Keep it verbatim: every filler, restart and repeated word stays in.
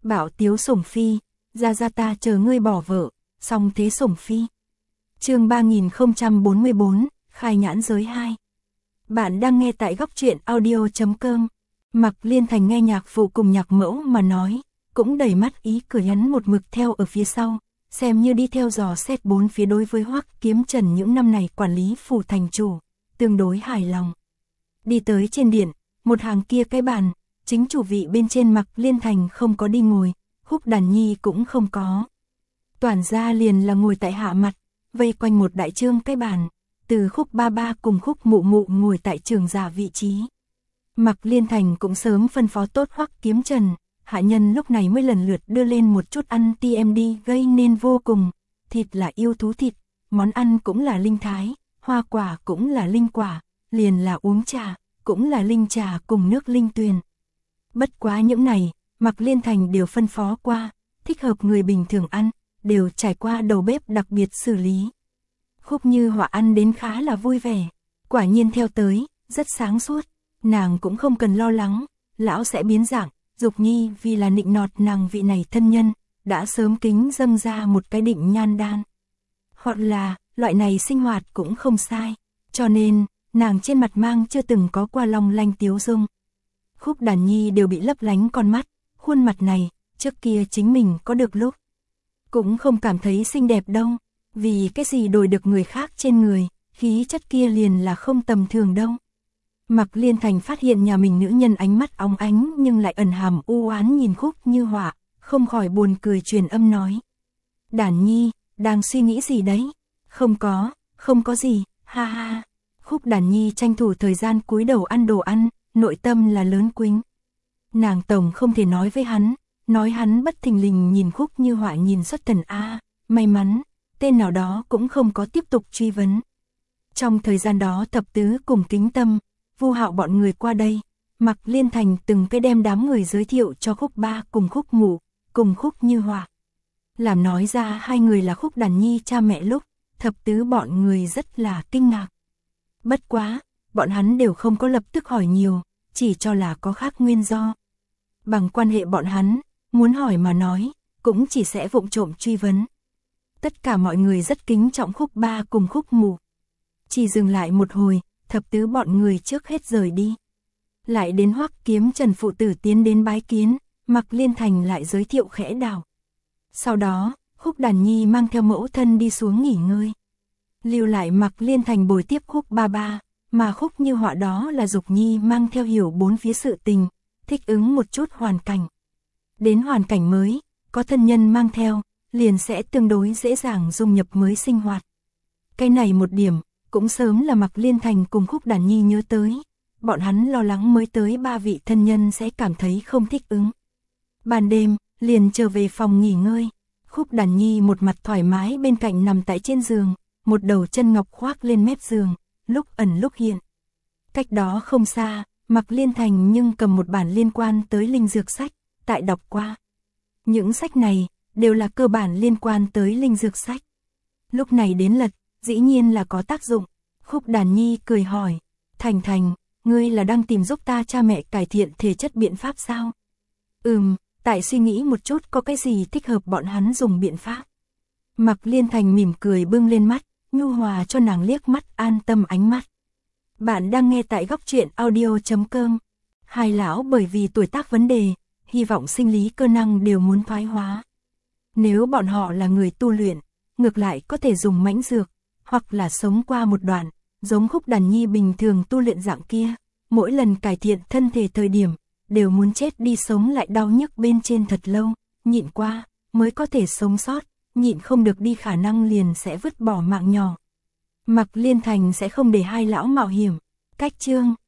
Bảo Tiếu Sủng Phi, ra ra ta chờ ngươi bỏ vợ, song thế Sủng Phi. Chương ba nghìn không trăm bốn mươi bốn, khai nhãn giới hai. Bạn đang nghe tại góc truyện audio chấm com. Mạc Liên Thành nghe nhạc phụ cùng nhạc mẫu mà nói, cũng đầy mắt ý cười, hắn một mực theo ở phía sau, xem như đi theo dò xét bốn phía. Đối với Hoắc Kiếm Trần những năm này quản lý phủ thành chủ, tương đối hài lòng. Đi tới trên điện, một hàng kia cái bàn, chính chủ vị bên trên Mạc Liên Thành không có đi ngồi, Khúc Đàn Nhi cũng không có. Toàn gia liền là ngồi tại hạ mặt, vây quanh một đại trương cái bàn, từ Khúc ba ba cùng Khúc mụ mụ ngồi tại trường giả vị trí. Mạc Liên Thành cũng sớm phân phó tốt Hoắc Kiếm Trần, hạ nhân lúc này mới lần lượt đưa lên một chút ăn tê em đê gây nên vô cùng, thịt là yêu thú thịt, món ăn cũng là linh thái, hoa quả cũng là linh quả, liền là uống trà, cũng là linh trà cùng nước linh tuyền. Bất quá những này, Mạc Liên Thành đều phân phó qua, thích hợp người bình thường ăn, đều trải qua đầu bếp đặc biệt xử lý. Khúc Như Họa ăn đến khá là vui vẻ, quả nhiên theo tới, rất sáng suốt, nàng cũng không cần lo lắng, lão sẽ biến dạng. Dục Nhi vì là nịnh nọt nàng vị này thân nhân, đã sớm kính dâng ra một cái định nhan đan. Hoặc là, loại này sinh hoạt cũng không sai, cho nên, nàng trên mặt mang chưa từng có qua long lanh tiếu dung. Khúc Đàn Nhi đều bị lấp lánh con mắt, khuôn mặt này, trước kia chính mình có được lúc. Cũng không cảm thấy xinh đẹp đâu, vì cái gì đổi được người khác trên người, khí chất kia liền là không tầm thường đâu. Mạc Liên Thành phát hiện nhà mình nữ nhân ánh mắt óng ánh nhưng lại ẩn hàm u oán nhìn Khúc Như Họa, không khỏi buồn cười truyền âm nói. Đàn Nhi, đang suy nghĩ gì đấy? Không có, không có gì, ha ha. Khúc Đàn Nhi tranh thủ thời gian cúi đầu ăn đồ ăn, nội tâm là lớn quính. Nàng tổng không thể nói với hắn, nói hắn bất thình lình nhìn Khúc Như Họa nhìn xuất thần a, may mắn, tên nào đó cũng không có tiếp tục truy vấn. Trong thời gian đó Thập Tứ cùng Kính Tâm, Vu Hạo bọn người qua đây, Mạc Liên Thành từng cái đem đám người giới thiệu cho Khúc ba cùng Khúc mụ, cùng Khúc Như Họa. Làm nói ra hai người là Khúc Đàn Nhi cha mẹ lúc, Thập Tứ bọn người rất là kinh ngạc. Bất quá, bọn hắn đều không có lập tức hỏi nhiều, chỉ cho là có khác nguyên do. Bằng quan hệ bọn hắn, muốn hỏi mà nói, cũng chỉ sẽ vụng trộm truy vấn. Tất cả mọi người rất kính trọng Khúc ba cùng Khúc mụ. Chỉ dừng lại một hồi, Thập Tứ bọn người trước hết rời đi. Lại đến Hoắc Kiếm Trần phụ tử tiến đến bái kiến, Mạc Liên Thành lại giới thiệu khẽ đảo. Sau đó, Khúc Đàn Nhi mang theo mẫu thân đi xuống nghỉ ngơi. Lưu lại Mạc Liên Thành bồi tiếp Khúc ba ba, mà Khúc Như Họa đó là Dục Nhi mang theo hiểu bốn phía sự tình, thích ứng một chút hoàn cảnh. Đến hoàn cảnh mới, có thân nhân mang theo, liền sẽ tương đối dễ dàng dung nhập mới sinh hoạt. Cái này một điểm, cũng sớm là Mạc Liên Thành cùng Khúc Đàn Nhi nhớ tới, bọn hắn lo lắng mới tới ba vị thân nhân sẽ cảm thấy không thích ứng. Ban đêm, liền trở về phòng nghỉ ngơi, Khúc Đàn Nhi một mặt thoải mái bên cạnh nằm tại trên giường, một đầu chân ngọc khoác lên mép giường, lúc ẩn lúc hiện. Cách đó không xa, Mạc Liên Thành nhưng cầm một bản liên quan tới linh dược sách, tại đọc qua. Những sách này, đều là cơ bản liên quan tới linh dược sách. Lúc này đến lật, dĩ nhiên là có tác dụng. Khúc Đàn Nhi cười hỏi, Thành Thành, ngươi là đang tìm giúp ta cha mẹ cải thiện thể chất biện pháp sao? Ừm, tại suy nghĩ một chút có cái gì thích hợp bọn hắn dùng biện pháp. Mạc Liên Thành mỉm cười bưng lên mắt, nhu hòa cho nàng liếc mắt an tâm ánh mắt. Bạn đang nghe tại góc truyện audio chấm com. Hai lão bởi vì tuổi tác vấn đề, hy vọng sinh lý cơ năng đều muốn thoái hóa. Nếu bọn họ là người tu luyện, ngược lại có thể dùng mãnh dược, hoặc là sống qua một đoạn, giống Khúc Đàn Nhi bình thường tu luyện dạng kia, mỗi lần cải thiện thân thể thời điểm, đều muốn chết đi sống lại đau nhức bên trên thật lâu, nhịn qua, mới có thể sống sót, nhịn không được đi khả năng liền sẽ vứt bỏ mạng nhỏ. Mạc Liên Thành sẽ không để hai lão mạo hiểm. Cách chương